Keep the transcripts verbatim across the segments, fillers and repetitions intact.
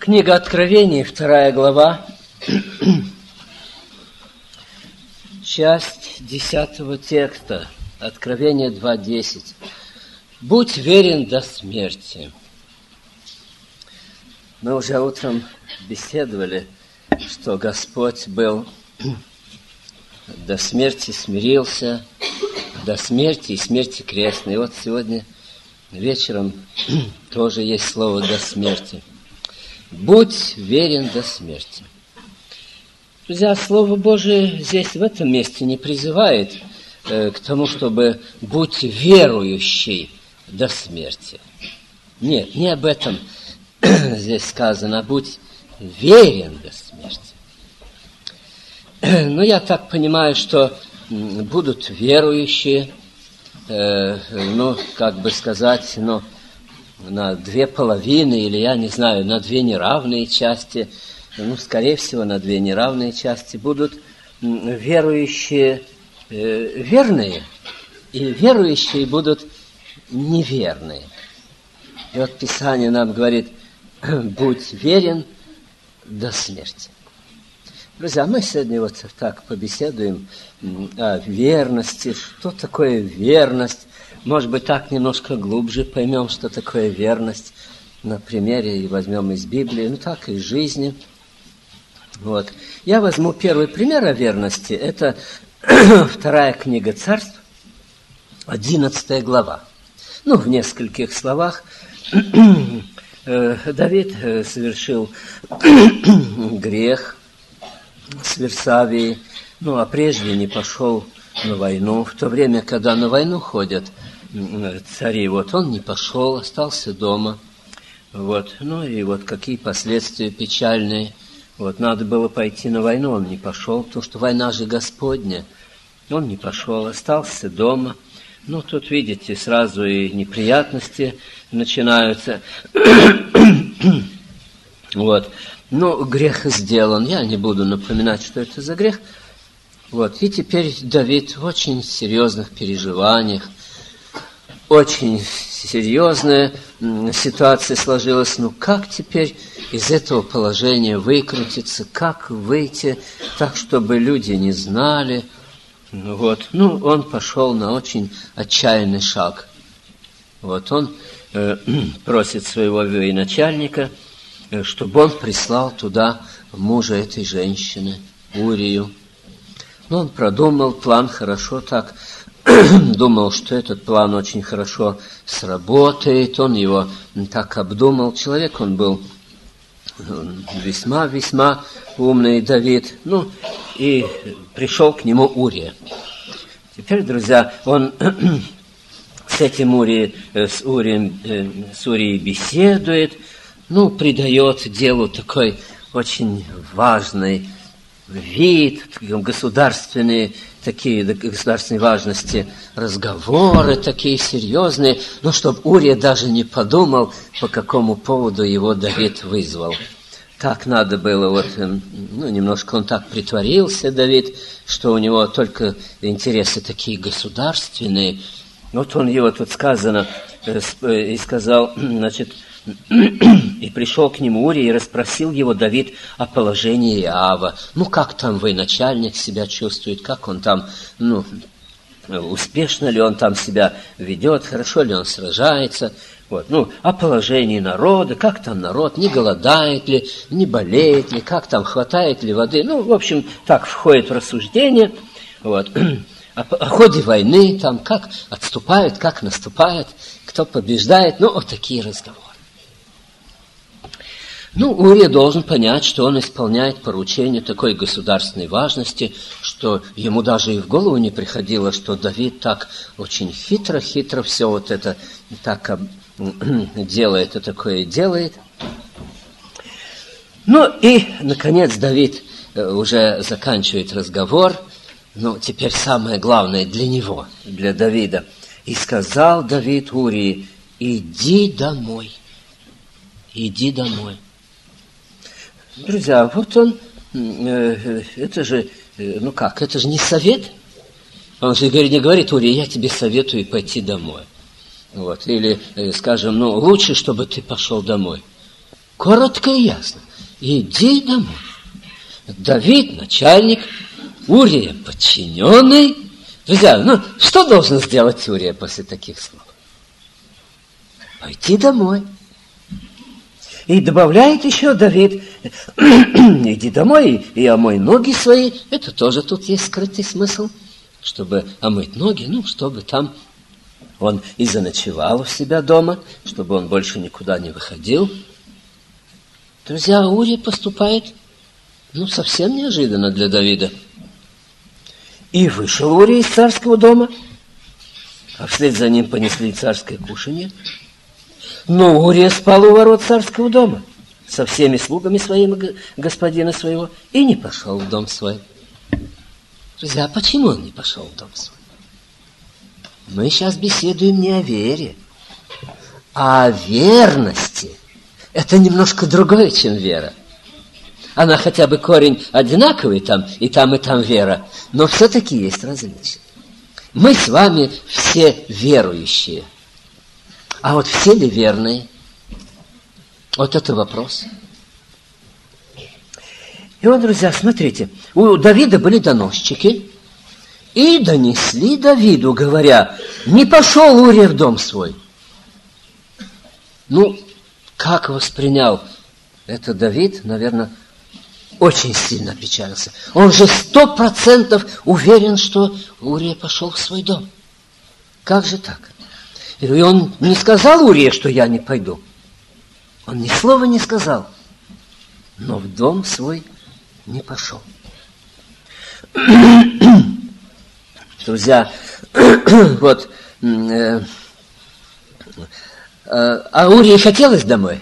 Книга Откровений, вторая глава, часть десятого текста, Откровение два десять. «Будь верен до смерти». Мы уже утром беседовали, что Господь был до смерти смирился, до смерти и смерти крестной. И вот сегодня вечером тоже есть слово «до смерти». «Будь верен до смерти». Друзья, Слово Божие здесь, в этом месте, не призывает э, к тому, чтобы «будь верующий до смерти». Нет, не об этом здесь сказано, а «будь верен до смерти». Но я так понимаю, что будут верующие, э, ну, как бы сказать, ну, на две половины, или, я не знаю, на две неравные части, ну, скорее всего, на две неравные части, будут верующие э, верные, и верующие будут неверные. И вот Писание нам говорит: будь верен до смерти. Друзья, мы сегодня вот так побеседуем о верности, что такое верность. Может быть, так немножко глубже поймем, что такое верность на примере, и возьмем из Библии, ну так и из жизни. Вот. Я возьму первый пример о верности. Это вторая книга Царств, одиннадцатая глава. Ну, в нескольких словах. Давид совершил грех с Версавией, ну, а прежде не пошел на войну. В то время, когда на войну ходят цари, вот он не пошел, остался дома. Вот. Ну и вот какие последствия печальные. Вот, надо было пойти на войну, он не пошел, потому что война же Господня. Он не пошел, остался дома. Ну, тут, видите, сразу и неприятности начинаются. Вот. Ну, грех сделан. Я не буду напоминать, что это за грех. Вот. И теперь Давид в очень серьезных переживаниях. Очень серьезная ситуация сложилась. Ну, как теперь из этого положения выкрутиться? Как выйти так, чтобы люди не знали? Вот. Ну, он пошел на очень отчаянный шаг. Вот. Он э, просит своего военачальника, э, чтобы он прислал туда мужа этой женщины, Урию. Ну, он продумал план хорошо так, думал, что этот план очень хорошо сработает, он его так обдумал. Человек он был весьма-весьма умный, Давид. Ну, и пришел к нему Урия. Теперь, друзья, он с этим Урией, с Урием, с Урией беседует, ну, придает делу такой очень важный вид, государственные такие государственной важности разговоры, такие серьезные, но чтобы Урия даже не подумал, по какому поводу его Давид вызвал. Так надо было, вот, ну, немножко он так притворился, Давид, что у него только интересы такие государственные. Вот он его, тут сказано, и сказал, значит, и пришел к нему Урия, и расспросил его Давид о положении Иоава. Ну, как там военачальник себя чувствует, как он там, ну, успешно ли он там себя ведет, хорошо ли он сражается. Вот, ну, о положении народа, как там народ, не голодает ли, не болеет ли, как там, хватает ли воды. Ну, в общем, так входит в рассуждение. Вот. О ходе войны, там, как отступают, как наступают, кто побеждает. Ну, вот такие разговоры. Ну, Урия должен понять, что он исполняет поручение такой государственной важности, что ему даже и в голову не приходило, что Давид так очень хитро-хитро все вот это так делает, и такое делает. Ну, и, наконец, Давид уже заканчивает разговор. Ну, теперь самое главное для него, для Давида. «И сказал Давид Урии: иди домой, иди домой». Друзья, вот он, это же, ну как, это же не совет. Он же не говорит: Урия, я тебе советую пойти домой. Вот. Или, скажем, ну, лучше, чтобы ты пошел домой. коротко и ясно. Иди домой. Давид начальник, Урия подчиненный. Друзья, ну что должен сделать Урия после таких слов? Пойти домой. И добавляет еще Давид: иди домой и омой ноги свои. Это тоже тут есть скрытый смысл. Чтобы омыть ноги, ну, чтобы там он и заночевал у себя дома, чтобы он больше никуда не выходил. Друзья, Урия поступает, ну, совсем неожиданно для Давида. И вышел Урия из царского дома, а вслед за ним понесли царское кушанье. Но Урия спал у ворот царского дома со всеми слугами своими господина своего и не пошел в дом свой. Друзья, почему он не пошел в дом свой? Мы сейчас беседуем не о вере, а о верности. Это немножко другое, чем вера. Она хотя бы корень одинаковый там, и там, и там вера, но все-таки есть различия. Мы с вами все верующие. А вот все ли верные? Вот это вопрос. И вот, друзья, смотрите, у Давида были доносчики, и донесли Давиду, говоря: не пошел Урия в дом свой. Ну, как воспринял это Давид, наверное, очень сильно опечалился. Он же сто процентов уверен, что Урия пошел в свой дом. Как же так? И он не сказал Урии, что я не пойду. Он ни слова не сказал, но в дом свой не пошел. Друзья, вот, э, э, а Урии хотелось домой?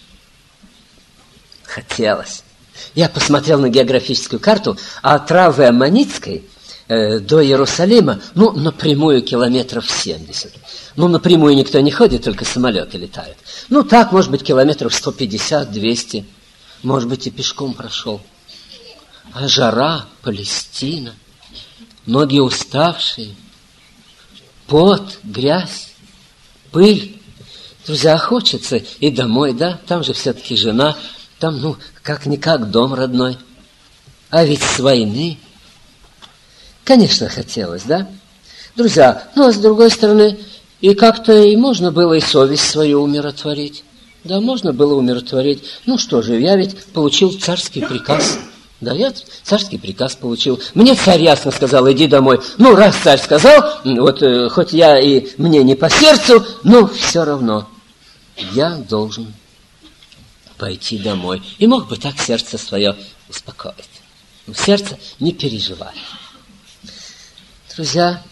Хотелось. Я посмотрел на географическую карту, а от Равы Аммонитской э, до Иерусалима, ну, напрямую километров семьдесят. Ну, напрямую никто не ходит, только самолеты летают. Ну, так, может быть, километров сто пятьдесят - двести. Может быть, и пешком прошел. А жара, Палестина, ноги уставшие, пот, грязь, пыль. Друзья, хочется и домой, да? Там же все-таки жена, там, ну, как-никак дом родной. А ведь с войны. Конечно, хотелось, да? Друзья, ну, а с другой стороны, и как-то и можно было и совесть свою умиротворить. Да, можно было умиротворить. Ну что же, я ведь получил царский приказ. Да, я царский приказ получил. Мне царь ясно сказал: иди домой. Ну, раз царь сказал, вот э, хоть я и мне не по сердцу, но все равно я должен пойти домой. И мог бы так сердце свое успокоить. Но сердце не переживает. Друзья,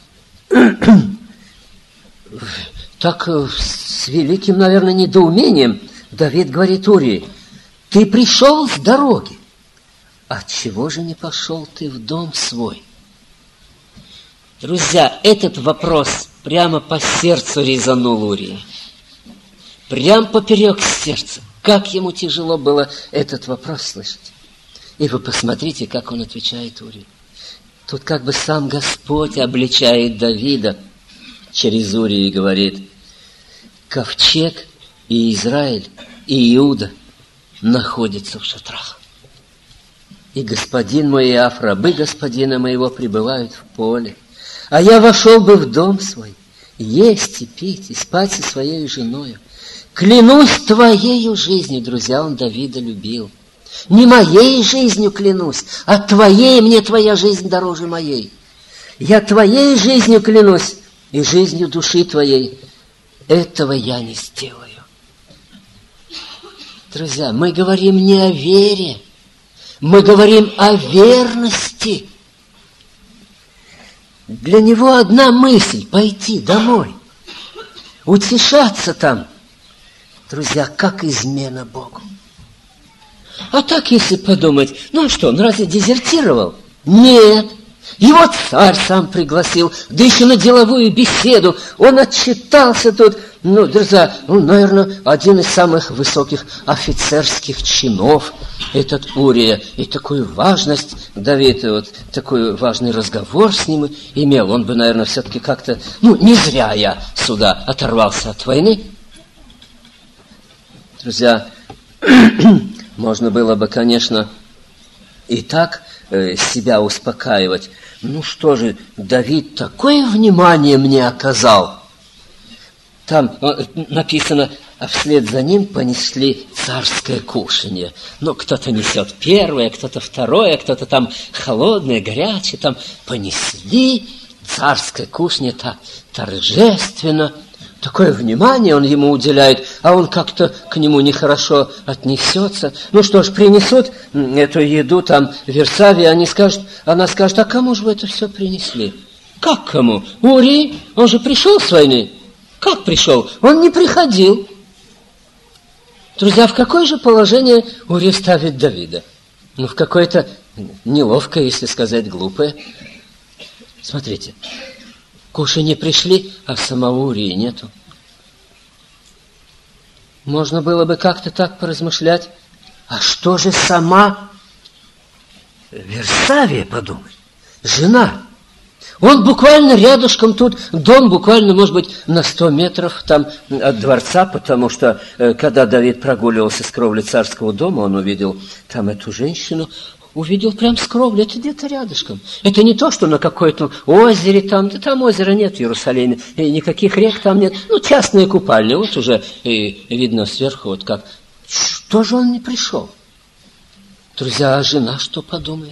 так с великим, наверное, недоумением Давид говорит Урии: ты пришел с дороги. Отчего же не пошел ты в дом свой? Друзья, этот вопрос прямо по сердцу резанул Урии. Прямо поперек сердца. Как ему тяжело было этот вопрос слышать. И вы посмотрите, как он отвечает Урии. Тут как бы сам Господь обличает Давида через Урию и говорит: ковчег и Израиль, и Иуда находятся в шатрах. И господин мой Иав, рабы господина моего, пребывают в поле. А я вошел бы в дом свой, есть и пить, и спать со своей женою. Клянусь твоею жизнью, друзья, он Давида любил. Не моей жизнью клянусь, а твоей, мне твоя жизнь дороже моей. Я твоей жизнью клянусь и жизнью души твоей. Этого я не сделаю. Друзья, мы говорим не о вере, мы говорим о верности. Для него одна мысль – пойти домой, утешаться там. Друзья, как измена Богу. А так, если подумать, ну а что, он разве дезертировал? Нет. Его царь сам пригласил, да еще на деловую беседу. Он отчитался тут. Ну, друзья, ну, наверное, один из самых высоких офицерских чинов, этот Урия. И такую важность Давид, вот такой важный разговор с ним имел. Он бы, наверное, все-таки как-то, ну, не зря я сюда оторвался от войны. Друзья, Можно было бы, конечно, и так э, себя успокаивать. Ну что же, Давид такое внимание мне оказал. Там э, написано, а вслед за ним понесли царское кушанье. Ну, кто-то несет первое, кто-то второе, кто-то там холодное, горячее. Там понесли царское кушанье так торжественно. Такое внимание он ему уделяет, а он как-то к нему нехорошо отнесется. Ну что ж, принесут эту еду там в Версавии, они скажут, она скажет, а кому же вы это все принесли? Как кому? Урии, он же пришел с войны. Как пришел? Он не приходил. Друзья, в какое же положение Урия ставит Давида? Ну, в какое-то неловкое, если сказать, глупое. Смотрите. Кушанье пришли, а самого Урии нету. Можно было бы как-то так поразмышлять. А что же сама Версавия подумает? Жена. Он буквально рядышком тут, дом буквально, может быть, на сто метров там от дворца, потому что, когда Давид прогуливался с кровли царского дома, он увидел там эту женщину, увидел прям с кровли, это где-то рядышком. Это не то, что на какой-то озере там, да там озера нет в Иерусалиме, и никаких рек там нет. Ну, частные купальни, вот уже и видно сверху, вот как. Что же он не пришел? Друзья, а жена что подумает?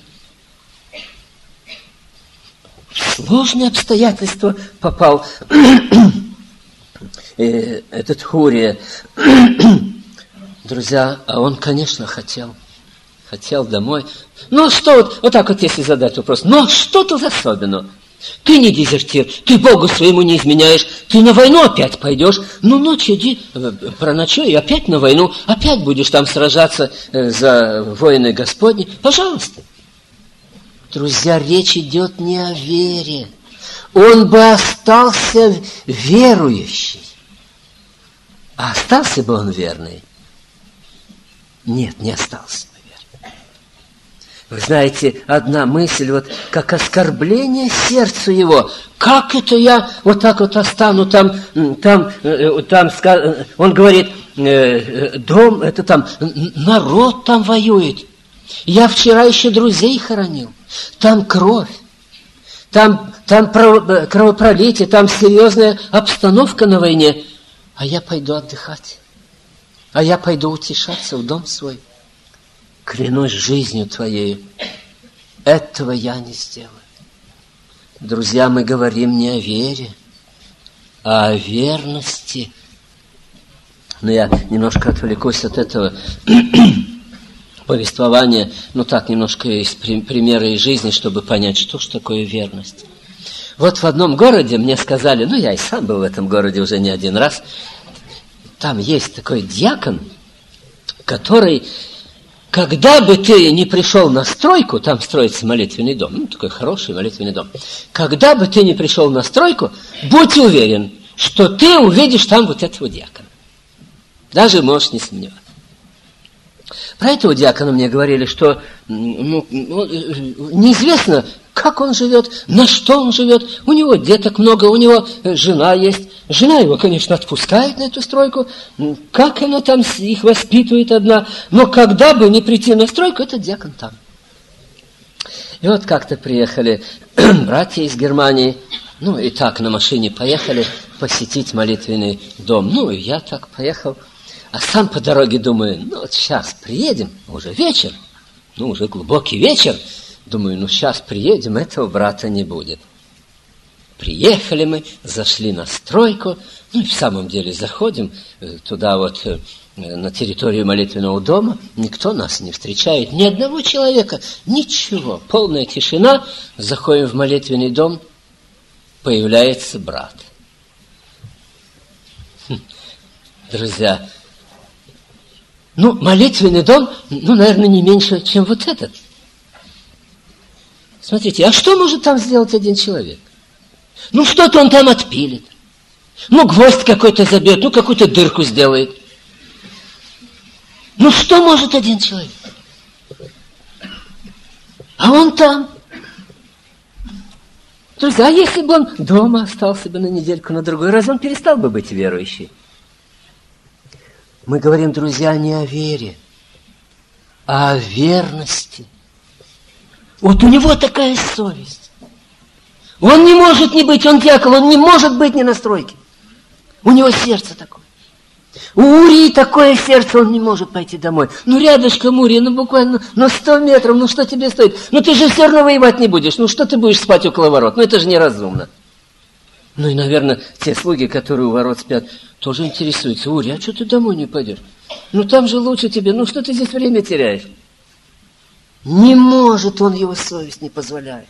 В сложные обстоятельства попал этот Урия. Друзья, а он, конечно, хотел. Хотел домой. Ну, что вот, вот так вот, если задать вопрос. Ну, что тут особенного? Ты не дезертир, ты Богу своему не изменяешь, ты на войну опять пойдешь. Ну, ночь иди, проночуй, и опять на войну, опять будешь там сражаться за воины Господни. Пожалуйста. Друзья, речь идет не о вере. Он бы остался верующий. А остался бы он верный? Нет, не остался. Вы знаете, одна мысль, вот как оскорбление сердцу его. Как это я вот так вот остану там, там, там, он говорит, дом, это там, народ там воюет. Я вчера еще друзей хоронил. Там кровь, там, там кровопролитие, там серьезная обстановка на войне. А я пойду отдыхать. А я пойду утешаться в дом свой. Клянусь жизнью твоей, этого я не сделаю. Друзья, мы говорим не о вере, а о верности. Но я немножко отвлекусь от этого повествования, ну так, немножко из примера из жизни, чтобы понять, что ж такое верность. Вот в одном городе мне сказали, ну я и сам был в этом городе уже не один раз, там есть такой диакон, который... Когда бы ты не пришел на стройку, там строится молитвенный дом, ну, такой хороший молитвенный дом. Когда бы ты не пришел на стройку, будь уверен, что ты увидишь там вот этого диакона. Даже можешь не сомневаться. Про этого диакона мне говорили, что ну, неизвестно, как он живет, на что он живет. У него деток много, у него жена есть. Жена его, конечно, отпускает на эту стройку. Как она там их воспитывает одна. Но когда бы не прийти на стройку, этот диакон там. И вот как-то приехали братья из Германии. Ну, и так на машине поехали посетить молитвенный дом. Ну, и я так поехал. А сам по дороге думаю, ну, вот сейчас приедем, уже вечер. Ну, уже глубокий вечер. Думаю, ну, сейчас приедем, этого брата не будет. Приехали мы, зашли на стройку, ну и в самом деле заходим туда вот на территорию молитвенного дома, никто нас не встречает, ни одного человека, ничего, полная тишина, заходим в молитвенный дом, появляется брат. Хм. Друзья, ну, молитвенный дом, ну, наверное, не меньше, чем вот этот. Смотрите, а что может там сделать один человек? Ну, что-то он там отпилит. Ну, гвоздь какой-то забьет, ну, какую-то дырку сделает. Ну, что может один человек? А он там. Друзья, а если бы он дома остался бы на недельку, на другой раз, он перестал бы быть верующим. Мы говорим, друзья, не о вере, а о верности. Вот у него такая совесть. Он не может не быть, он дьякон, он не может быть не на стройке. У него сердце такое. У Урии такое сердце, он не может пойти домой. Ну, рядышком Урия, ну, буквально, ну, сто метров, ну, что тебе стоит? Ну, ты же все равно воевать не будешь. Ну, что ты будешь спать около ворот? Ну, это же неразумно. Ну, и, наверное, те слуги, которые у ворот спят, тоже интересуются. Урия, а что ты домой не пойдешь? Ну, там же лучше тебе. Ну, что ты здесь время теряешь? Не может он, его совесть не позволяет.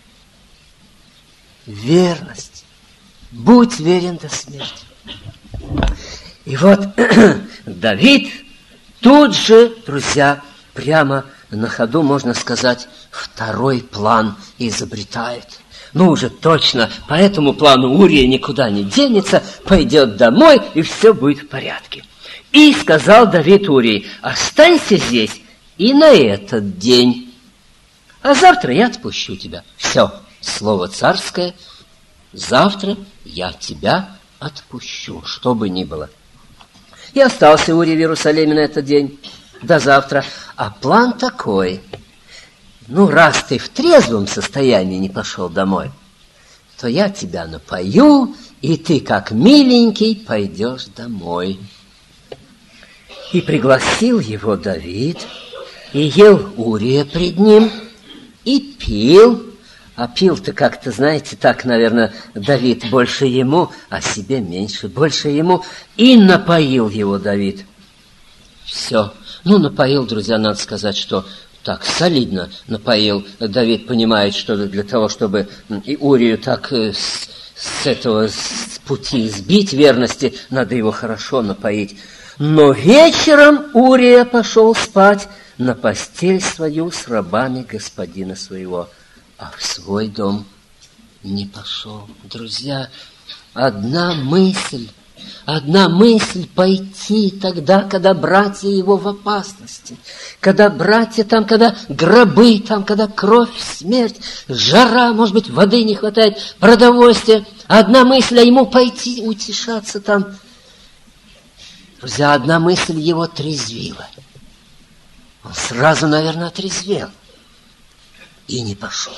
Верность. Будь верен до смерти. И вот Давид тут же, друзья, прямо на ходу, можно сказать, второй план изобретает. Ну, уже точно, по этому плану Урия никуда не денется, пойдет домой, и все будет в порядке. И сказал Давид Урии: останься здесь и на этот день, а завтра я отпущу тебя. Все, слово царское, завтра я тебя отпущу, что бы ни было. И остался Урия в Иерусалиме на этот день, до завтра. А план такой: ну, раз ты в трезвом состоянии не пошел домой, то я тебя напою, и ты, как миленький, пойдешь домой. И пригласил его Давид, и ел Урия пред ним, и пил. А пил-то как-то, знаете, так, наверное, Давид больше ему, а себе меньше, больше ему. И напоил его Давид. Все. Ну, напоил, друзья, надо сказать, что так солидно напоил. Давид понимает, что для того, чтобы и Урию так с, с этого с пути сбить верности, надо его хорошо напоить. Но вечером Урия пошел спать на постель свою с рабами господина своего, а в свой дом не пошел. Друзья, одна мысль, одна мысль пойти тогда, когда братья его в опасности, когда братья там, когда гробы там, когда кровь, смерть, жара, может быть, воды не хватает, продовольствия. Одна мысль, а ему пойти утешаться там. Друзья, одна мысль его трезвила. Он сразу, наверное, отрезвел и не пошел.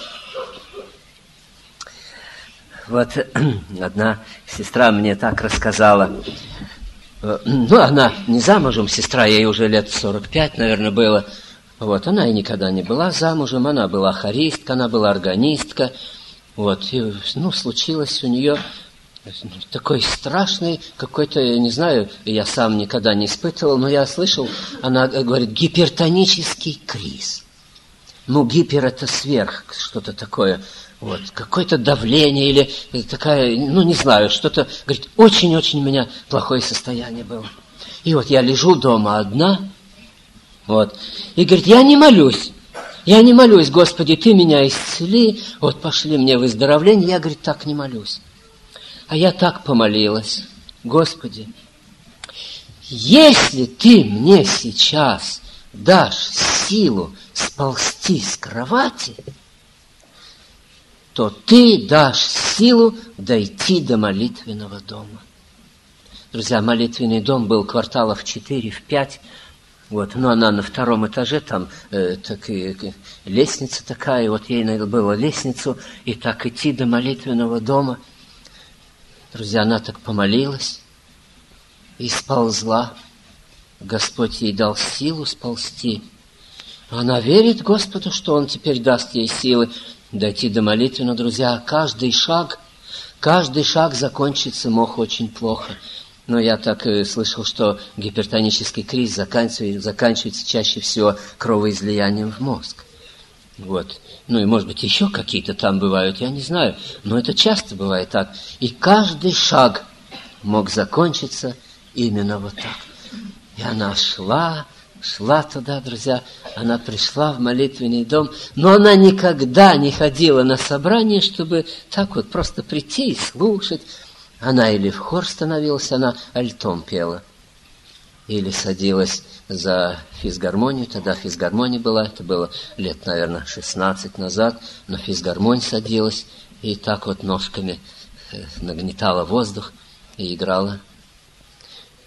Вот одна сестра мне так рассказала. Ну, она не замужем, сестра, ей уже лет сорок пять, наверное, было. Вот, она и никогда не была замужем, она была хористка, она была органистка. Вот, и, ну, случилось у нее такой страшный какой-то, я не знаю, я сам никогда не испытывал, но я слышал, она говорит, гипертонический криз. Ну, гипер – это сверх, что-то такое. Вот, какое-то давление или такая, ну, не знаю, что-то, говорит, очень-очень у меня плохое состояние было. И вот я лежу дома одна, вот, и говорит, я не молюсь, я не молюсь, Господи, Ты меня исцели, вот, пошли мне выздоровление, я, говорит, так не молюсь. А я так помолилась, Господи, если Ты мне сейчас дашь силу сползти с кровати, то Ты дашь силу дойти до молитвенного дома. Друзья, молитвенный дом был кварталов четыре, в пять. Вот, но она на втором этаже, там э, так, и, лестница такая, вот ей надо было лестницу, и так идти до молитвенного дома. Друзья, она так помолилась и сползла. Господь ей дал силу сползти. Она верит Господу, что Он теперь даст ей силы дойти до молитвы. Но, друзья, каждый шаг, каждый шаг закончится мог очень плохо. Но я так и слышал, что гипертонический криз заканчивается, заканчивается чаще всего кровоизлиянием в мозг. Вот. Ну и, может быть, еще какие-то там бывают, я не знаю. Но это часто бывает так. И каждый шаг мог закончиться именно вот так. И она шла, шла туда, друзья. Она пришла в молитвенный дом. Но она никогда не ходила на собрание, чтобы так вот просто прийти и слушать. Она или в хор становилась, она альтом пела. Или садилась за физгармонию. Тогда физгармония была, это было лет, наверное, шестнадцать назад. На физгармонию садилась и так вот ножками нагнетала воздух и играла.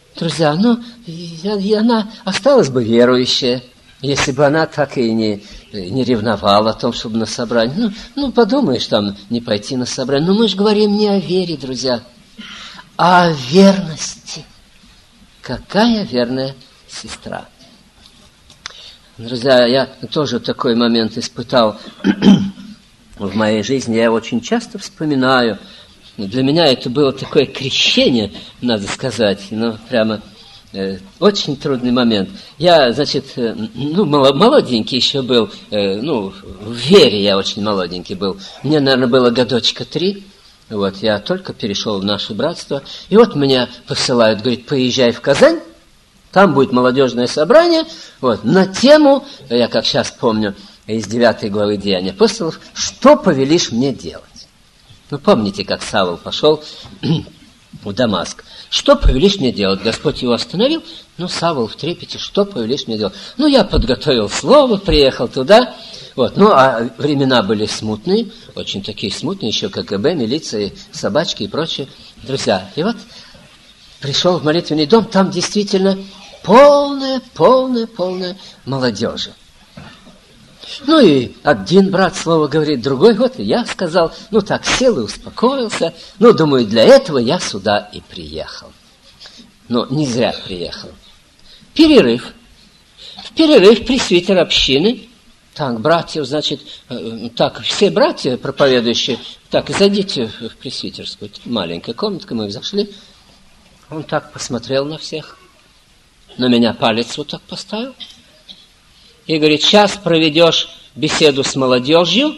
Друзья, ну, и она осталась бы верующая, если бы она так и не, не ревновала о том, чтобы на собрание. Ну, ну, подумаешь, там, не пойти на собрание. Но мы же говорим не о вере, друзья, а о верности. Какая верная сестра. Друзья, я тоже такой момент испытал в моей жизни. Я его очень часто вспоминаю. Для меня это было такое крещение, надо сказать. Ну, прямо э, очень трудный момент. Я, значит, э, ну, молоденький еще был. Э, ну, в вере я очень молоденький был. Мне, наверное, было годочка три. Вот, я только перешел в наше братство. И вот меня посылают, говорит, поезжай в Казань. Там будет молодежное собрание, вот, на тему, я как сейчас помню, из девятой главы Деяний апостолов, что повелишь мне делать? Ну, помните, как Савл пошел в Дамаск. Что повелишь мне делать? Господь его остановил, ну, Савл в трепете, что повелишь мне делать? Ну, я подготовил слово, приехал туда, вот, ну, а времена были смутные, очень такие смутные, еще КГБ, милиция, собачки и прочее. Друзья, и вот пришел в молитвенный дом, там действительно полная, полная, полная молодежи. Ну и один брат слово говорит, другой, вот и я сказал, ну так сел и успокоился. Ну, думаю, для этого я сюда и приехал. Но не зря приехал. Перерыв. В перерыв пресвитер общины. Так, братьев, значит, так, все братья проповедующие, так, зайдите в пресвитерскую. Маленькая комнатка, мы зашли. Он так посмотрел на всех. На меня палец вот так поставил. И говорит, сейчас проведешь беседу с молодежью.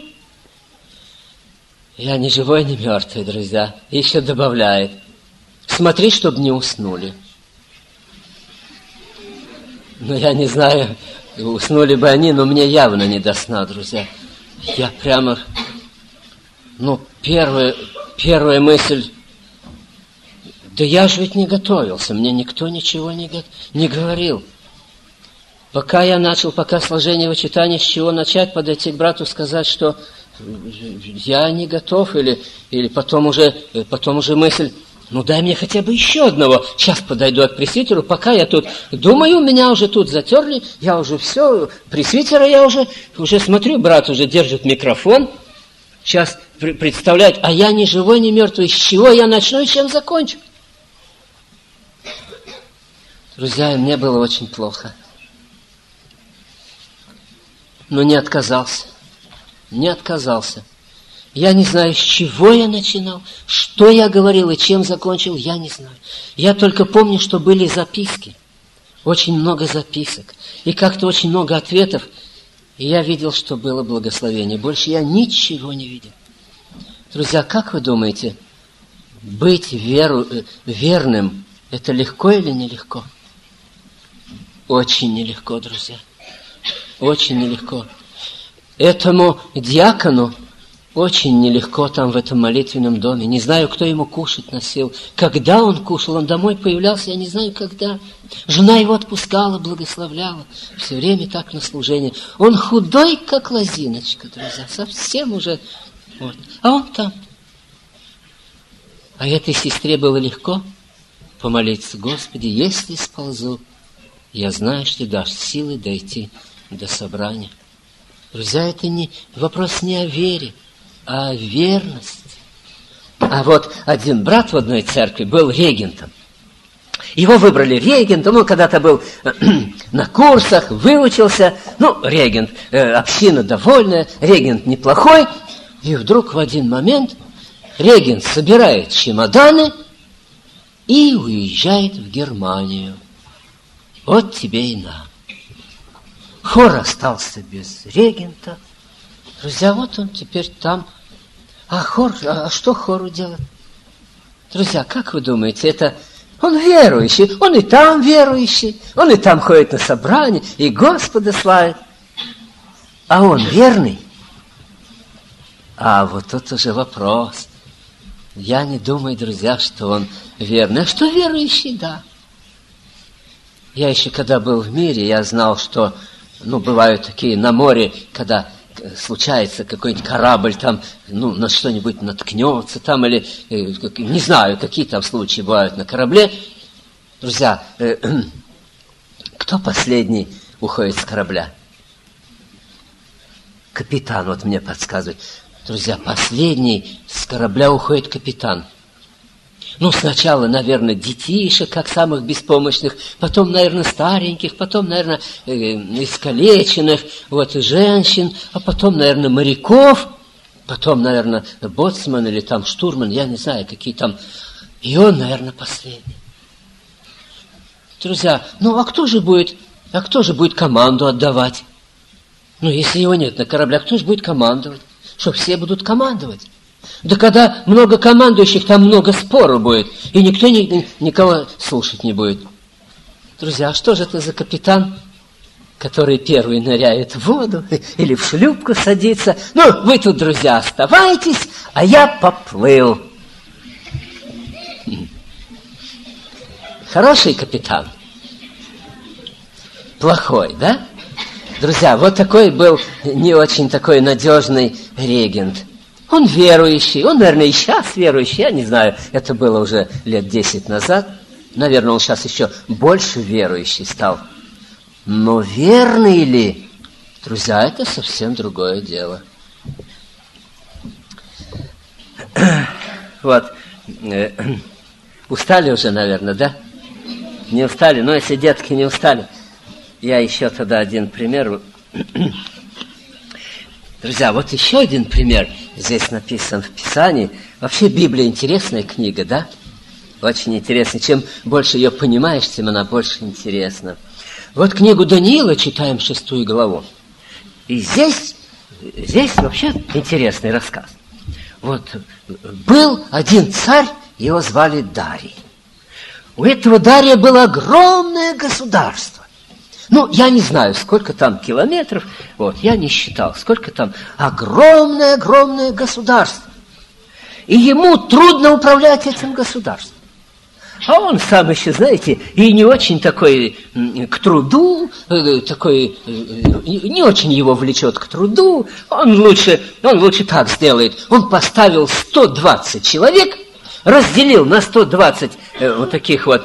Я ни живой, ни мертвый, друзья. И еще добавляет. Смотри, чтобы не уснули. Ну, я не знаю, уснули бы они, но мне явно не до сна, друзья. Я прямо... Ну, первая, первая мысль... Да я же ведь не готовился, мне никто ничего не, го... не говорил. Пока я начал, пока сложение вычитания, с чего начать, подойти к брату, сказать, что я не готов, или, или потом, уже, потом уже мысль, ну дай мне хотя бы еще одного, сейчас подойду к пресвитеру, пока я тут думаю, меня уже тут затерли, я уже все, пресвитера я уже, уже смотрю, брат уже держит микрофон, сейчас представляет, а я ни живой, ни мертвый, с чего я начну и чем закончу? Друзья, мне было очень плохо. Но не отказался. Не отказался. Я не знаю, с чего я начинал, что я говорил и чем закончил, я не знаю. Я только помню, что были записки. Очень много записок. И как-то очень много ответов. И я видел, что было благословение. Больше я ничего не видел. Друзья, как вы думаете, быть веру, верным, это легко или нелегко? Очень нелегко, друзья. Очень нелегко. Этому диакону очень нелегко там в этом молитвенном доме. Не знаю, кто ему кушать носил. Когда он кушал, он домой появлялся, я не знаю, когда. Жена его отпускала, благословляла. Все время так на служение. Он худой, как лозиночка, друзья. Совсем уже. Вот. А он там. А этой сестре было легко помолиться. Господи, если сползу, я знаю, что ты дашь силы дойти до собрания. Друзья, это не вопрос не о вере, а о верности. А вот один брат в одной церкви был регентом. Его выбрали регентом, он когда-то был на курсах, выучился. Ну, регент, э, община довольная, регент неплохой. И вдруг в один момент регент собирает чемоданы и уезжает в Германию. Вот тебе и на. Хор остался без регента. Друзья, вот он теперь там. А хор, а что хору делать? Друзья, как вы думаете, это он верующий, он и там верующий, он и там ходит на собрание, и Господа славит. А он верный? А вот тут уже вопрос. Я не думаю, друзья, что он верный. А что верующий, да. Я еще когда был в мире, я знал, что, ну, бывают такие на море, когда случается какой-нибудь корабль там, ну, на что-нибудь наткнется там, или, не знаю, какие там случаи бывают на корабле. Друзья, э, кто последний уходит с корабля? Капитан, вот мне подсказывает. Друзья, последний с корабля уходит капитан. Ну, сначала, наверное, детишек, как самых беспомощных, потом, наверное, стареньких, потом, наверное, э, искалеченных, вот, и женщин, а потом, наверное, моряков, потом, наверное, боцман или там штурман, я не знаю, какие там. И он, наверное, последний. Друзья, ну, а кто же будет, а кто же будет команду отдавать? Ну, если его нет на корабле, а кто же будет командовать? Что, все будут командовать? Да когда много командующих, там много споров будет, и никто ни, никого слушать не будет. Друзья, а что же это за капитан, который первый ныряет в воду или в шлюпку садится? Ну, вы тут, друзья, оставайтесь, а я поплыл. Хороший капитан? Плохой, да? Друзья, вот такой был не очень такой надежный регент. Он верующий, он, наверное, и сейчас верующий, я не знаю, это было уже лет десять назад. Наверное, он сейчас еще больше верующий стал. Но верный ли? Друзья, это совсем другое дело. Вот. Устали уже, наверное, да? Не устали? Но если детки не устали, я еще тогда один пример. Друзья, вот еще один пример здесь написан в Писании. Вообще Библия интересная книга, да? Очень интересная. Чем больше ее понимаешь, тем она больше интересна. Вот книгу Даниила читаем шестую главу. И здесь, здесь вообще интересный рассказ. Вот был один царь, его звали Дарий. У этого Дария было огромное государство. Ну, я не знаю, сколько там километров, вот, я не считал, сколько там, огромное-огромное государство. И ему трудно управлять этим государством. А он сам еще, знаете, и не очень такой к труду, такой, не очень его влечет к труду, он лучше, он лучше так сделает. Он поставил сто двадцать человек, разделил на сто двадцать вот таких вот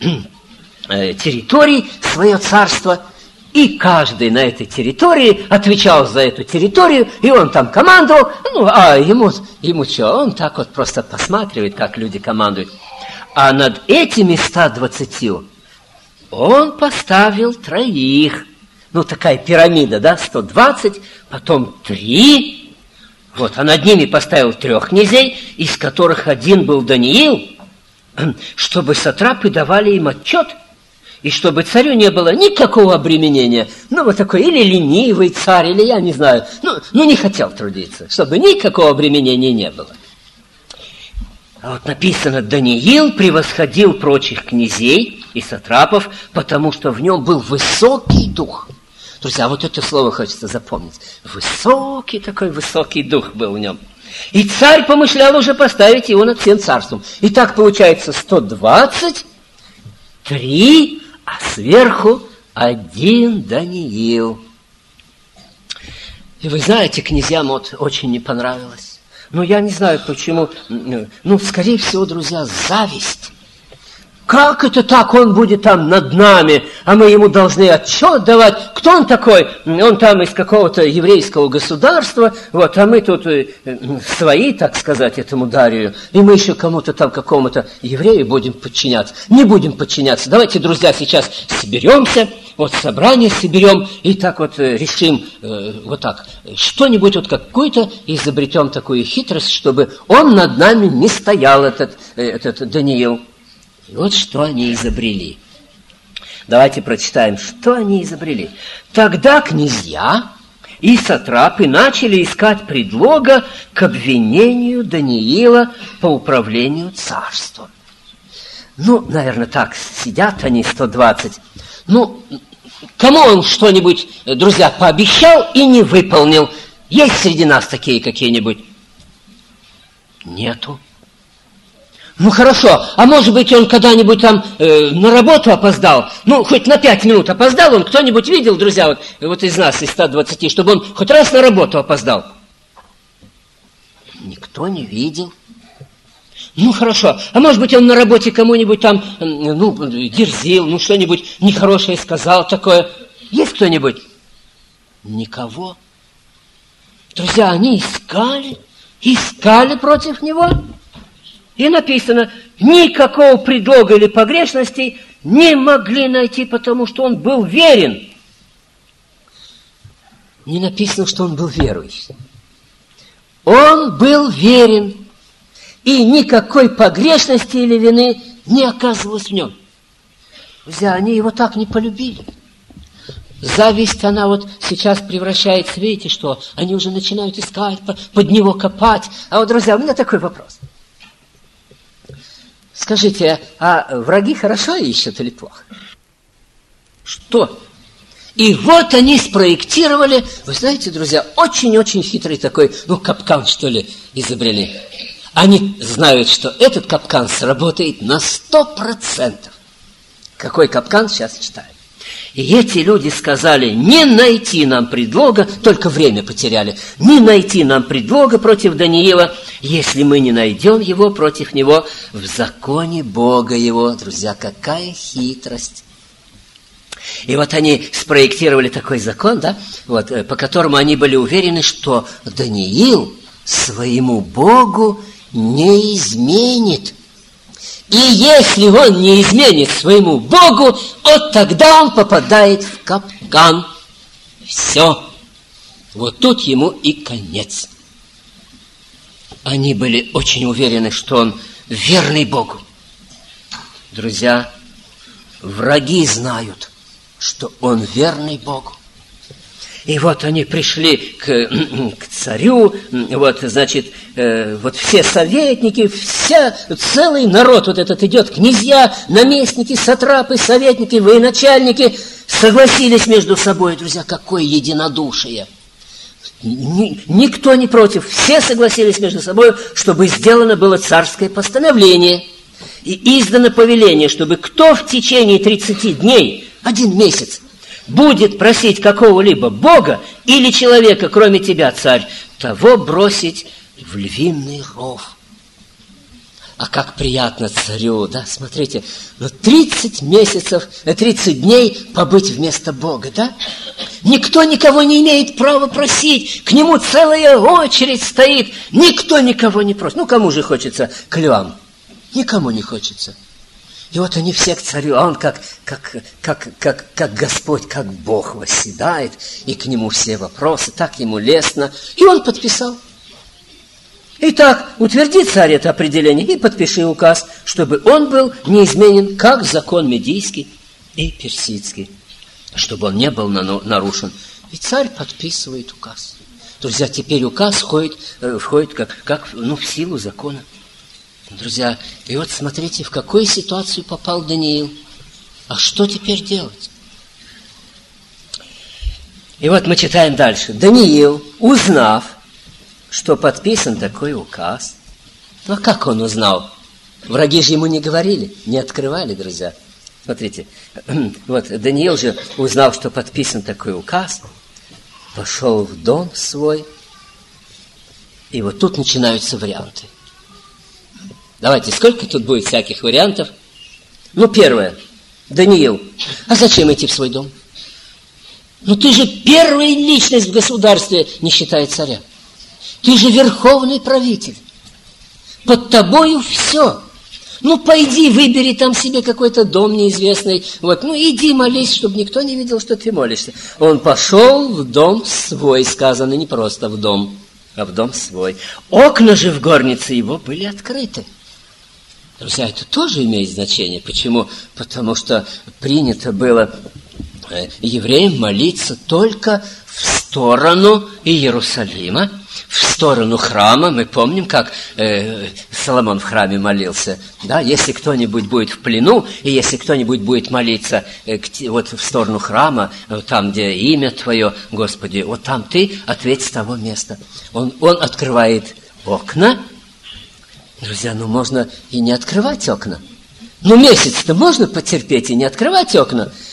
территорий свое царство, и каждый на этой территории отвечал за эту территорию, и он там командовал, ну, а ему, ему что, он так вот просто посматривает, как люди командуют. А над этими ста двадцатью он поставил троих. Ну, такая пирамида, да, сто двадцать, потом три, вот, а над ними поставил трех князей, из которых один был Даниил, чтобы сатрапы давали им отчет, и чтобы царю не было никакого обременения. Ну, вот такой или ленивый царь, или я не знаю, ну, ну не хотел трудиться, чтобы никакого обременения не было. А вот написано, Даниил превосходил прочих князей и сатрапов, потому что в нем был высокий дух. Друзья, вот это слово хочется запомнить. Высокий такой, высокий дух был в нем. И царь помышлял уже поставить его над всем царством. И так получается сто двадцать три, а сверху один Даниил. И вы знаете, князьям вот очень не понравилось. Ну, я не знаю, почему. Ну, скорее всего, друзья, зависть. Как это так, он будет там над нами, а мы ему должны отчет давать? Кто он такой? Он там из какого-то еврейского государства, вот, а мы тут свои, так сказать, этому Дарию, и мы еще кому-то там, какому-то еврею будем подчиняться. Не будем подчиняться. Давайте, друзья, сейчас соберемся, вот собрание соберем, и так вот решим, э, вот так, что-нибудь, вот какую-то изобретем такую хитрость, чтобы он над нами не стоял, этот, этот Даниил. И вот что они изобрели. Давайте прочитаем, что они изобрели. Тогда князья и сатрапы начали искать предлога к обвинению Даниила по управлению царством. Ну, наверное, так, сидят они сто двадцать. Ну, кому он что-нибудь, друзья, пообещал и не выполнил? Есть среди нас такие какие-нибудь? Нету. Ну, хорошо, а может быть, он когда-нибудь там э, на работу опоздал? Ну, хоть на пять минут опоздал он? Кто-нибудь видел, друзья, вот, вот из нас, из ста двадцати, чтобы он хоть раз на работу опоздал? Никто не видел. Ну, хорошо. А может быть, он на работе кому-нибудь там, ну, дерзил, ну, что-нибудь нехорошее сказал такое. Есть кто-нибудь? Никого. Друзья, они искали, искали против него. И написано, никакого предлога или погрешности не могли найти, потому что он был верен. Не написано, что он был верующий. Он был верен. И никакой погрешности или вины не оказывалось в нем. Друзья, они его так не полюбили. Зависть, она вот сейчас превращается, видите, что они уже начинают искать, под него копать. А вот, друзья, у меня такой вопрос. Скажите, а враги хорошо ищут или плохо? Что? И вот они спроектировали, вы знаете, друзья, очень-очень хитрый такой, ну, капкан, что ли, изобрели. Они знают, что этот капкан сработает на сто процентов. Какой капкан, сейчас читаю. И эти люди сказали, не найти нам предлога, только время потеряли, не найти нам предлога против Даниила, если мы не найдем его против него в законе Бога его. Друзья, какая хитрость. И вот они спроектировали такой закон, да, вот, по которому они были уверены, что Даниил своему Богу не изменит. И если он не изменит своему Богу, вот тогда он попадает в капкан. Все. Вот тут ему и конец. Они были очень уверены, что он верный Богу. Друзья, враги знают, что он верный Богу. И вот они пришли к, к царю, вот, значит, э, вот все советники, вся, целый народ вот этот идет, князья, наместники, сатрапы, советники, военачальники, согласились между собой, друзья, какое единодушие. Ни, никто не против, все согласились между собой, чтобы сделано было царское постановление и издано повеление, чтобы кто в течение тридцати дней, один месяц, будет просить какого-либо Бога или человека, кроме тебя, царь, того бросить в львиный ров. А как приятно царю, да, смотрите, ну, тридцать месяцев, тридцать дней побыть вместо Бога, да? Никто никого не имеет права просить, к нему целая очередь стоит, никто никого не просит. Ну, кому же хочется к львам? Никому не хочется. И вот они все к царю, а он как, как, как, как, как Господь, как Бог восседает, и к нему все вопросы, так ему лестно. И он подписал. Итак, утверди, царь, это определение и подпиши указ, чтобы он был неизменен, как закон медийский и персидский, чтобы он не был нарушен. И царь подписывает указ. Друзья, теперь указ входит, входит как, как ну, в силу закона. Друзья, и вот смотрите, в какую ситуацию попал Даниил. А что теперь делать? И вот мы читаем дальше. Даниил, узнав, что подписан такой указ. Ну, а как он узнал? Враги же ему не говорили, не открывали, друзья. Смотрите, вот Даниил же, узнав, что подписан такой указ, пошел в дом свой. И вот тут начинаются варианты. Давайте, сколько тут будет всяких вариантов? Ну, первое. Даниил, а зачем идти в свой дом? Ну, ты же первая личность в государстве, не считая царя. Ты же верховный правитель. Под тобою все. Ну, пойди, выбери там себе какой-то дом неизвестный. Вот, ну, иди молись, чтобы никто не видел, что ты молишься. Он пошел в дом свой, сказано, не просто в дом, а в дом свой. Окна же в горнице его были открыты. Друзья, это тоже имеет значение. Почему? Потому что принято было евреям молиться только в сторону Иерусалима, в сторону храма. Мы помним, как э, Соломон в храме молился. Да? Если кто-нибудь будет в плену, и если кто-нибудь будет молиться э, к, вот в сторону храма, э, там, где имя Твое, Господи, вот там Ты ответь с того места. Он, он открывает окна. Друзья, ну можно и не открывать окна. Ну месяц-то можно потерпеть и не открывать окна.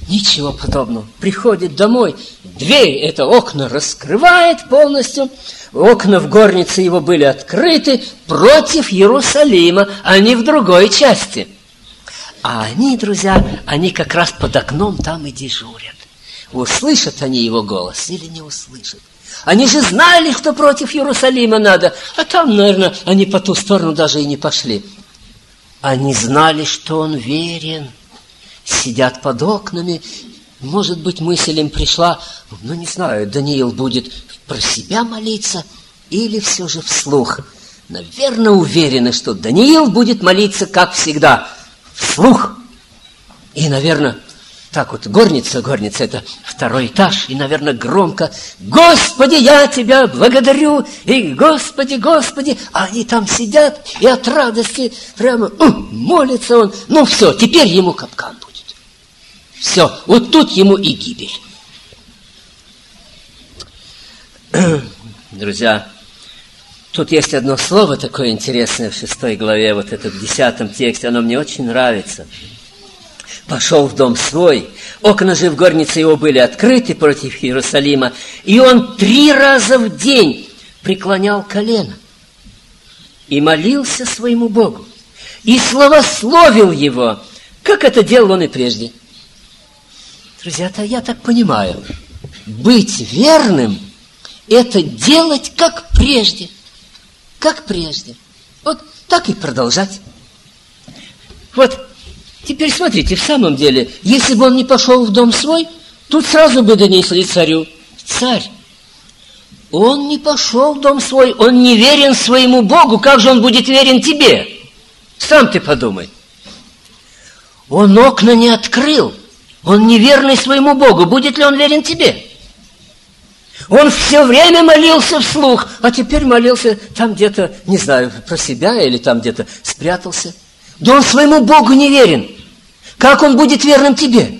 Ничего подобного. Приходит домой, дверь, это окна раскрывает полностью. Окна в горнице его были открыты против Иерусалима, а не в другой части. А они, друзья, они как раз под окном там и дежурят. Услышат они его голос или не услышат? Они же знали, что против Иерусалима надо, а там, наверное, они по ту сторону даже и не пошли. Они знали, что он верен. Сидят под окнами. Может быть, мысль им пришла, ну, не знаю, Даниил будет про себя молиться или все же вслух. Наверное, уверены, что Даниил будет молиться, как всегда, вслух. И, наверное, так вот, горница, горница, это второй этаж, и, наверное, громко: «Господи, я Тебя благодарю!» И «Господи, Господи!» А они там сидят, и от радости прямо молится он. Ну, все, теперь ему капкан будет. Все, вот тут ему и гибель. Друзья, тут есть одно слово такое интересное в шестой главе, вот это в десятом тексте, оно мне очень нравится. Пошел в дом свой, окна же в горнице его были открыты против Иерусалима, и он три раза в день преклонял колено и молился своему Богу, и славословил его, как это делал он и прежде. Друзья-то, я так понимаю, быть верным – это делать как прежде, как прежде. Вот так и продолжать. Вот теперь смотрите, в самом деле, если бы он не пошел в дом свой, тут сразу бы донесли царю: «Царь, он не пошел в дом свой, он не верен своему Богу, как же он будет верен тебе? Сам ты подумай. Он окна не открыл, он неверный своему Богу, будет ли он верен тебе? Он все время молился вслух, а теперь молился там где-то, не знаю, про себя или там где-то спрятался. Да он своему Богу не верен. Как он будет верным тебе?»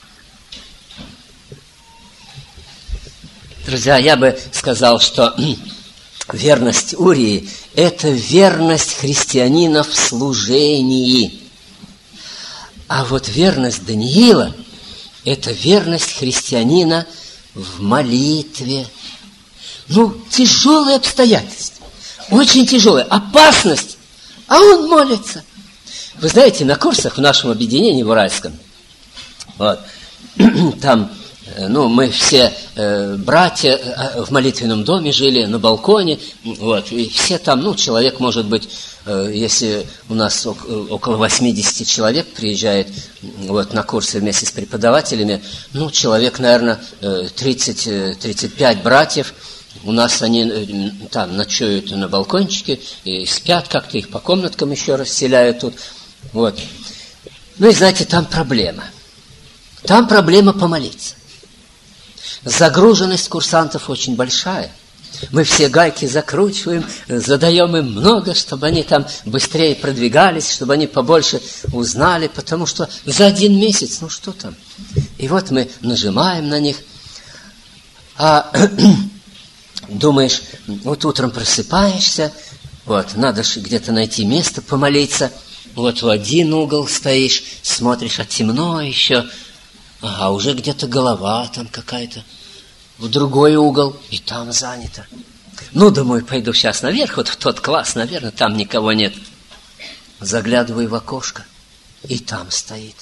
Друзья, я бы сказал, что верность Урии – это верность христианина в служении. А вот верность Даниила – это верность христианина в молитве. Ну, тяжелые обстоятельства, очень тяжелые, опасность, а он молится. Вы знаете, на курсах в нашем объединении в Уральском, вот, там, ну, мы все э, братья э, в молитвенном доме жили, на балконе, вот, и все там, ну, человек, может быть, э, если у нас около восемьдесят человек приезжает вот, на курсы вместе с преподавателями, ну, человек, наверное, тридцать-тридцать пять братьев. У нас они там ночуют на балкончике и спят как-то, их по комнаткам еще расселяют тут. Вот. Ну и знаете, там проблема. Там проблема помолиться. Загруженность курсантов очень большая. Мы все гайки закручиваем, задаем им много, чтобы они там быстрее продвигались, чтобы они побольше узнали, потому что за один месяц, ну что там. И вот мы нажимаем на них. А думаешь, вот утром просыпаешься, вот, надо же где-то найти место помолиться. Вот в один угол стоишь, смотришь, а темно еще, ага, уже где-то голова там какая-то, в другой угол, и там занято. Ну, думаю, пойду сейчас наверх, вот в тот класс, наверное, там никого нет. Заглядываю в окошко, и там стоит.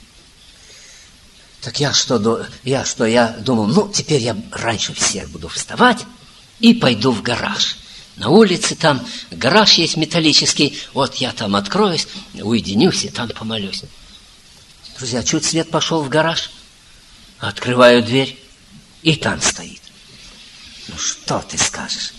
Так я что, я что, я думал, ну, теперь я раньше всех буду вставать и пойду в гараж. На улице там гараж есть металлический, вот я там откроюсь, уединюсь и там помолюсь. Друзья, чуть свет пошел в гараж, открываю дверь, и там стоит. Ну, что ты скажешь?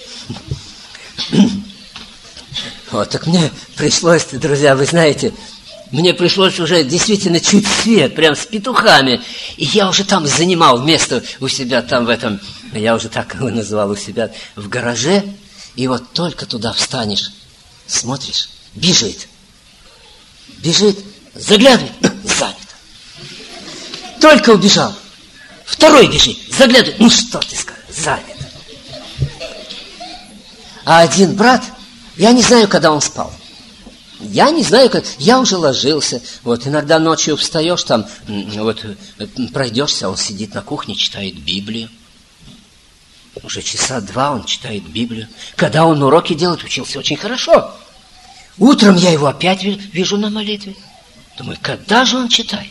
Вот, так мне пришлось, друзья, вы знаете, мне пришлось уже действительно чуть свет, прям с петухами. И я уже там занимал место у себя там в этом, я уже так его называл у себя, в гараже. И вот только туда встанешь, смотришь, бежит. Бежит, заглядывает, занято. Только убежал. Второй бежит, заглядывает, ну что ты скажешь, занято. А один брат, я не знаю, когда он спал. Я не знаю, как... Я уже ложился. Вот иногда ночью встаешь, там, вот, пройдешься, он сидит на кухне, читает Библию. Уже часа два он читает Библию. Когда он уроки делает, учился очень хорошо. Утром я его опять вижу на молитве. Думаю, когда же он читает?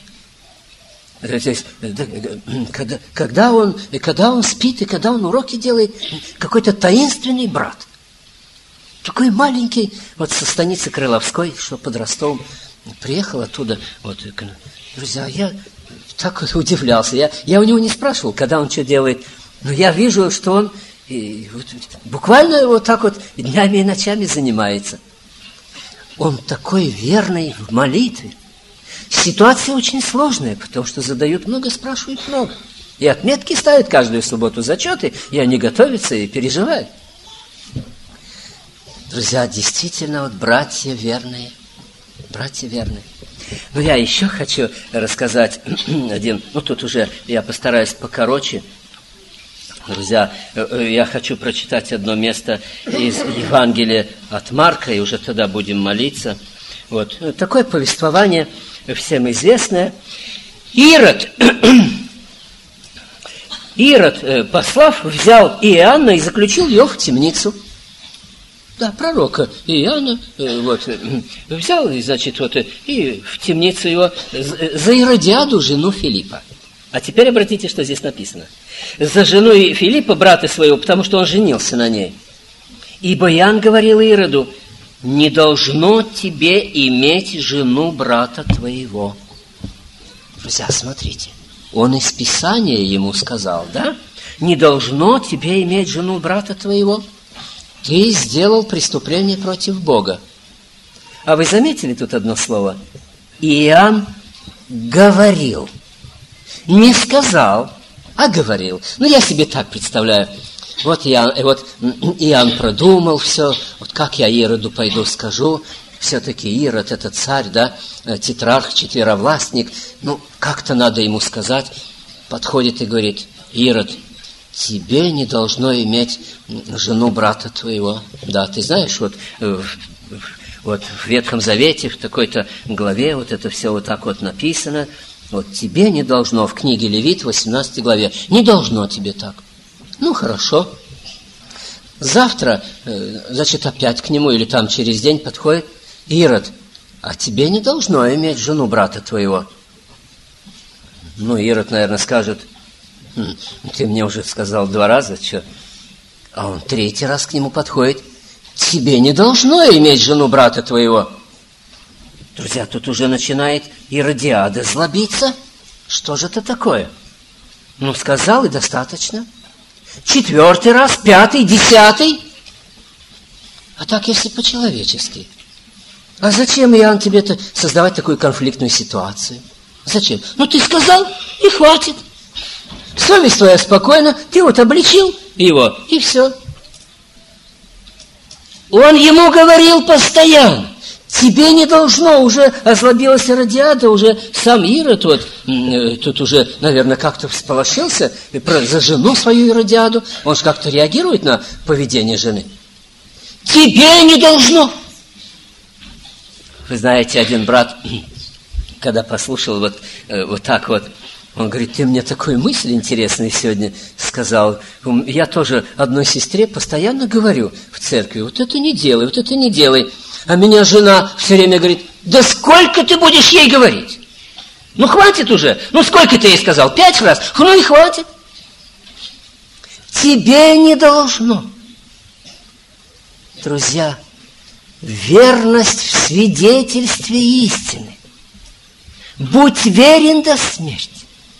Когда, когда, он, когда он спит и когда он уроки делает, какой-то таинственный брат. Такой маленький, вот со станицы Крыловской, что под Ростовом, приехал оттуда. Вот, друзья, я так вот удивлялся. Я, я у него не спрашивал, когда он что делает. Но я вижу, что он и, вот, буквально вот так вот днями и ночами занимается. Он такой верный в молитве. Ситуация очень сложная, потому что задают много, спрашивают много. И отметки ставят каждую субботу, зачеты, и они готовятся и переживают. Друзья, действительно, вот братья верные, братья верные. Но я еще хочу рассказать один, ну тут уже я постараюсь покороче. Друзья, я хочу прочитать одно место из Евангелия от Марка, и уже тогда будем молиться. Вот такое повествование всем известное. Ирод, Ирод, послав, взял Иоанна и заключил его в темницу. Да, пророка Иоанна, вот, взял, и, значит, вот, и в темницу его за Иродиаду, жену Филиппа. А теперь обратите, что здесь написано. За жену Филиппа, брата своего, потому что он женился на ней. Ибо Иоанн говорил Ироду: не должно тебе иметь жену брата твоего. Друзья, смотрите, он из Писания ему сказал, да? Не должно тебе иметь жену брата твоего. Ты сделал преступление против Бога. А вы заметили тут одно слово? Иоанн говорил. Не сказал, а говорил. Ну, я себе так представляю. Вот Иоанн, вот Иоанн продумал все. Вот как я Ироду пойду скажу. Все-таки Ирод – это царь, да, тетрарх, четверовластник. Ну, как-то надо ему сказать. Подходит и говорит: Ирод, тебе не должно иметь жену брата твоего. Да, ты знаешь, вот, вот в Ветхом Завете, в такой-то главе, вот это все вот так вот написано. Вот тебе не должно, в книге Левит, восемнадцатой главе, не должно тебе так. Ну, хорошо. Завтра, значит, опять к нему, или там через день подходит: Ирод, а тебе не должно иметь жену брата твоего. Ну, Ирод, наверное, скажет: ты мне уже сказал два раза, что? А он третий раз к нему подходит: тебе не должно иметь жену брата твоего. Друзья, тут уже начинает Иродиада злобиться. Что же это такое? Ну, сказал и достаточно. Четвертый раз, пятый, десятый. А так, если по-человечески. А зачем, Иоанн, тебе-то создавать такую конфликтную ситуацию? Зачем? Ну, ты сказал, и хватит. Совесть твоя спокойна, ты вот обличил его, и все. Он ему говорил постоянно: тебе не должно, уже озлобилась Иродиада, уже сам Ирод вот, тут уже, наверное, как-то всполошился за жену свою Иродиаду. Он же как-то реагирует на поведение жены. Тебе не должно. Вы знаете, один брат, когда послушал вот, вот так вот, он говорит: ты мне такую мысль интересную сегодня сказал. Я тоже одной сестре постоянно говорю в церкви: вот это не делай, вот это не делай. А меня жена все время говорит: да сколько ты будешь ей говорить? Ну, хватит уже. Ну, сколько ты ей сказал? Пять раз? Ну, и хватит. Тебе не должно. Друзья, верность в свидетельстве истины. Будь верен до смерти.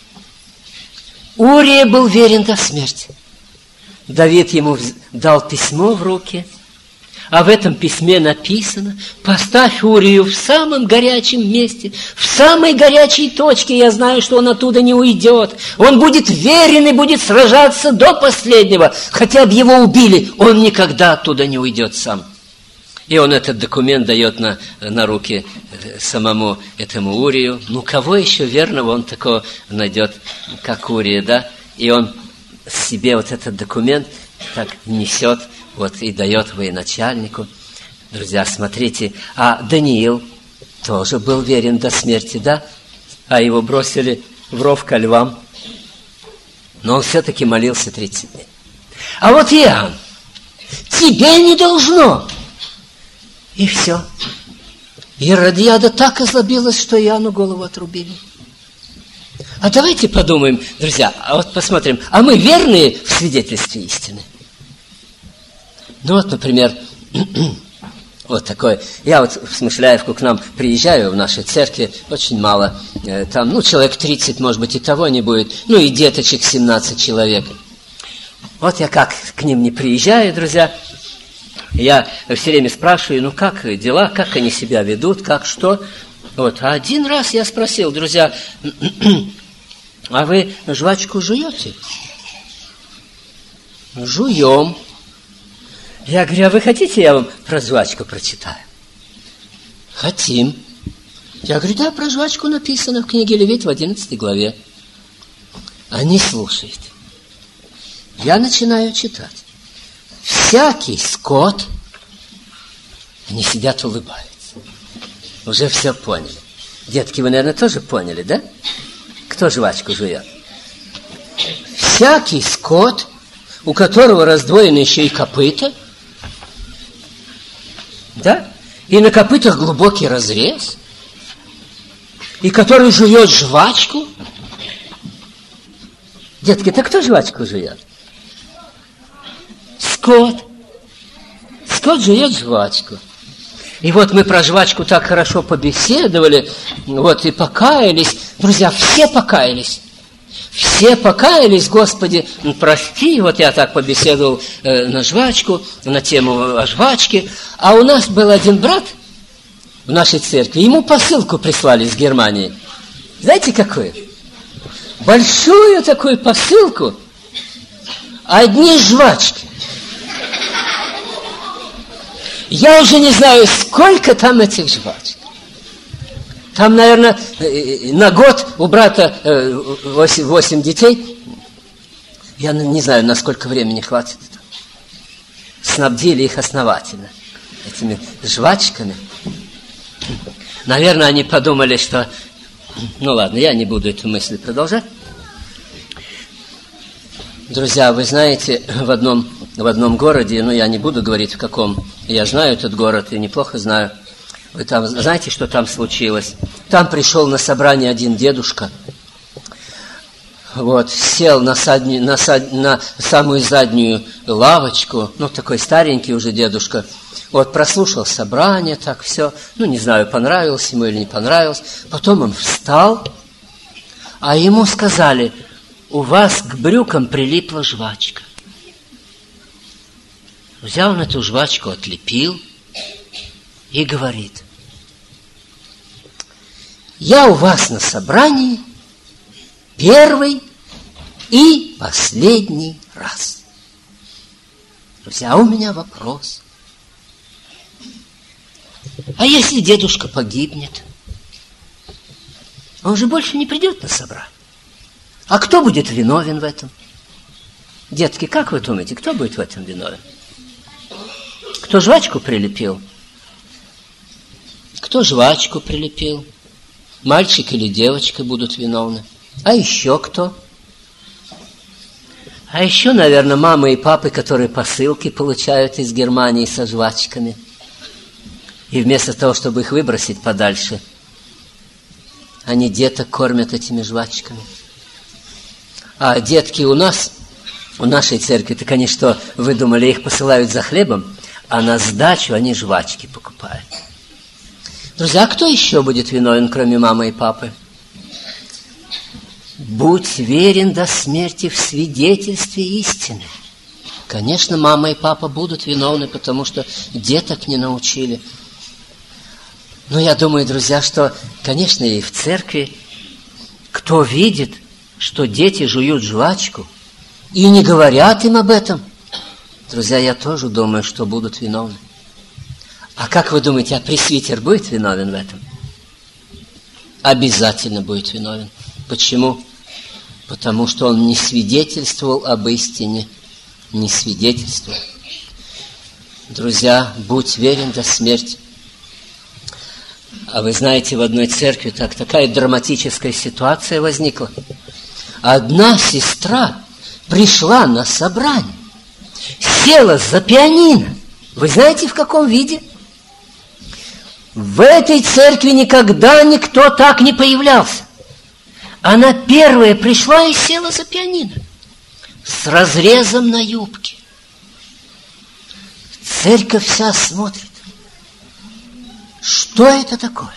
Урия был верен до смерти. Давид ему дал письмо в руки, а в этом письме написано: поставь Урию в самом горячем месте, в самой горячей точке, я знаю, что он оттуда не уйдет. Он будет верен и будет сражаться до последнего. Хотя бы его убили, он никогда оттуда не уйдет сам. И он этот документ дает на, на руки самому этому Урию. Ну, кого еще верного он такого найдет, как Урия, да? И он себе вот этот документ так несет, вот, и дает военачальнику. друзья, смотрите, а Даниил тоже был верен до смерти, да? А его бросили в ров ко львам. Но он все-таки молился тридцать дней. А вот Иоанн, тебе не должно. И все. Иродиада так озлобилась, что Иоанну голову отрубили. А давайте подумаем, друзья, а вот посмотрим, а мы верные в свидетельстве истины? Ну вот, например, вот такое. Я вот в Смышляевку к нам приезжаю, в нашей церкви, очень мало. Там, ну, человек тридцать, может быть, и того не будет. Ну, и деточек семнадцать человек. Вот я как к ним не приезжаю, друзья. Я все время спрашиваю, ну, как дела, как они себя ведут, как что. Вот. А один раз я спросил, друзья, а вы жвачку жуете? Жуем. Я говорю, а вы хотите, я вам про жвачку прочитаю? Хотим. Я говорю, да, про жвачку написано в книге Левит в одиннадцатой главе. Они слушают. Я начинаю читать. Всякий скот, они сидят, улыбаются. Уже все поняли. Детки, вы, наверное, тоже поняли, да? Кто жвачку жует? Всякий скот, у которого раздвоены еще и копыта, да? И на копытах глубокий разрез, и который жует жвачку. Детки, так кто жвачку жует? Скот. Скот жует жвачку. И вот мы про жвачку так хорошо побеседовали, вот и покаялись. Друзья, все покаялись. Все покаялись, Господи, прости. Вот я так побеседовал э, на жвачку, на тему о жвачке. А у нас был один брат в нашей церкви, ему посылку прислали из Германии. Знаете, какую? Большую такую посылку, одни жвачки. Я уже не знаю, сколько там этих жвачек. Там, наверное, на год у брата восемь, восемь детей. Я не знаю, на сколько времени хватит. Снабдили их основательно этими жвачками. Наверное, они подумали, что... Ну ладно, я не буду эту мысль продолжать. Друзья, вы знаете, в одном, в одном городе, ну, я не буду говорить в каком, я знаю этот город и неплохо знаю. Вы там знаете, что там случилось? Там пришел на собрание один дедушка, вот, сел на, садни, на, сад, на самую заднюю лавочку, ну, такой старенький уже дедушка, вот, прослушал собрание, так, все, ну, не знаю, понравилось ему или не понравилось. Потом он встал, а ему сказали: у вас к брюкам прилипла жвачка. Взял он эту жвачку, отлепил и говорит: я у вас на собрании первый и последний раз. Друзья, у меня вопрос. А если дедушка погибнет? Он же больше не придет на собрание. А кто будет виновен в этом? Детки, как вы думаете, кто будет в этом виновен? Кто жвачку прилепил? Кто жвачку прилепил? Мальчик или девочка будут виновны? А еще кто? А еще, наверное, мамы и папы, которые посылки получают из Германии со жвачками. И вместо того, чтобы их выбросить подальше, они деток кормят этими жвачками. А детки у нас, у нашей церкви, так они что, вы думали, их посылают за хлебом, а на сдачу они жвачки покупают. Друзья, а кто еще будет виновен, кроме мамы и папы? Будь верен до смерти в свидетельстве истины. Конечно, мама и папа будут виновны, потому что деток не научили. Но я думаю, друзья, что, конечно, и в церкви, кто видит, что дети жуют жвачку и не говорят им об этом, друзья, я тоже думаю, что будут виновны. А как вы думаете, а пресвитер будет виновен в этом? Обязательно будет виновен. Почему? Потому что он не свидетельствовал об истине, не свидетельствовал. Друзья, будь верен до смерти. А вы знаете, в одной церкви так, такая драматическая ситуация возникла. Одна сестра пришла на собрание, села за пианино. Вы знаете, в каком виде? В этой церкви никогда никто так не появлялся. Она первая пришла и села за пианино с разрезом на юбке. Церковь вся смотрит. Что это такое?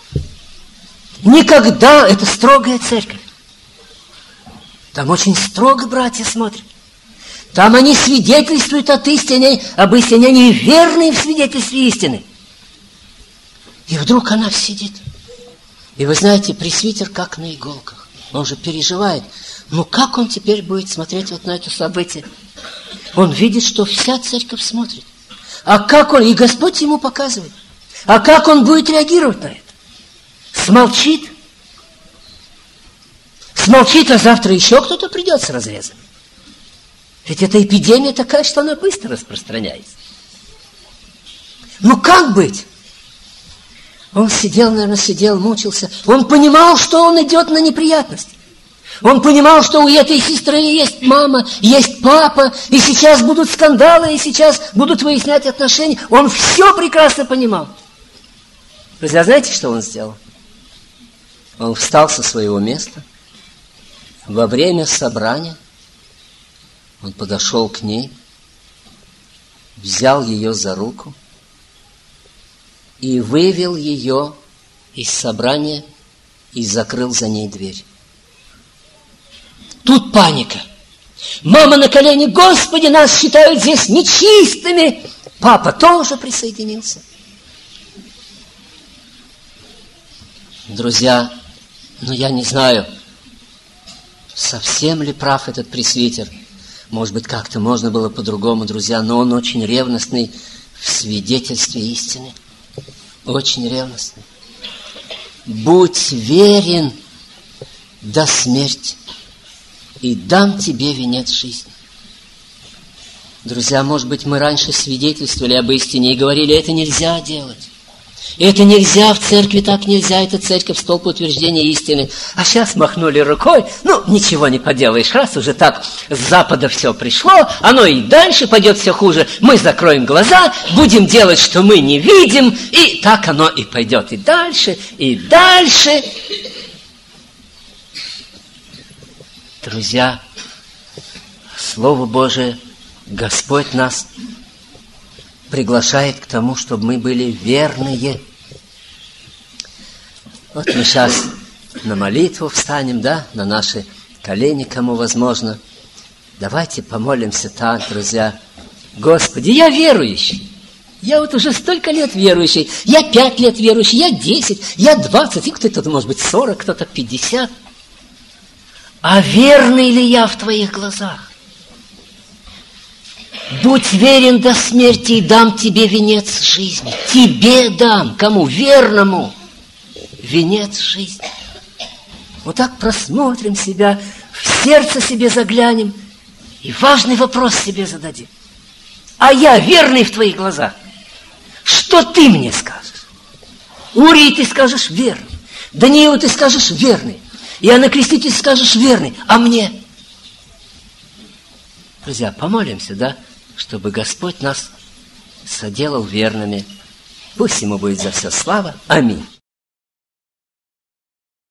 Никогда, это строгая церковь. Там очень строго братья смотрят. Там они свидетельствуют от истины, об истине, они верны в свидетельстве истины. И вдруг она сидит. И вы знаете, пресвитер как на иголках. Он же переживает. Ну как он теперь будет смотреть вот на это событие? Он видит, что вся церковь смотрит. А как он, и Господь ему показывает. А как он будет реагировать на это? Смолчит. Смолчит, а завтра еще кто-то придет с разрезом. Ведь эта эпидемия такая, что она быстро распространяется. Ну как быть? Он сидел, наверное, сидел, мучился. Он понимал, что он идет на неприятности. Он понимал, что у этой сестры есть мама, есть папа, и сейчас будут скандалы, и сейчас будут выяснять отношения. Он все прекрасно понимал. Друзья, знаете, что он сделал? Он встал со своего места. Во время собрания он подошел к ней, взял ее за руку и вывел ее из собрания и закрыл за ней дверь. Тут паника. Мама на колени: Господи, нас считают здесь нечистыми. Папа тоже присоединился. Друзья, ну я не знаю, совсем ли прав этот пресвитер. Может быть, как-то можно было по-другому, друзья, но он очень ревностный в свидетельстве истины. Очень ревностный. Будь верен до смерти, и дам тебе венец жизни. Друзья, может быть, мы раньше свидетельствовали об истине и говорили: это нельзя делать. Это нельзя, в церкви так нельзя, это церковь, столб утверждения истины. А сейчас махнули рукой: ну, ничего не поделаешь, раз уже так с запада все пришло, оно и дальше пойдет все хуже. Мы закроем глаза, будем делать, что мы не видим, и так оно и пойдет и дальше, и дальше. Друзья, Слово Божие, Господь нас приглашает к тому, чтобы мы были верные. Вот мы сейчас на молитву встанем, да, на наши колени, кому возможно. Давайте помолимся так, друзья. Господи, я верующий. Я вот уже столько лет верующий. Я пять лет верующий, я десять, я двадцать, и кто-то, может быть, сорок, кто-то пятьдесят. А верный ли я в твоих глазах? Будь верен до смерти, и дам тебе венец жизни. Тебе дам, кому? Верному. Венец жизни. Вот так просмотрим себя, в сердце себе заглянем, и важный вопрос себе зададим. А я верный в твоих глазах? Что ты мне скажешь? Урии ты скажешь верный. Даниилу ты скажешь верный. Иоанна Креститель скажешь верный. А мне? Друзья, помолимся, да? Чтобы Господь нас соделал верными. Пусть Ему будет за все слава. Аминь.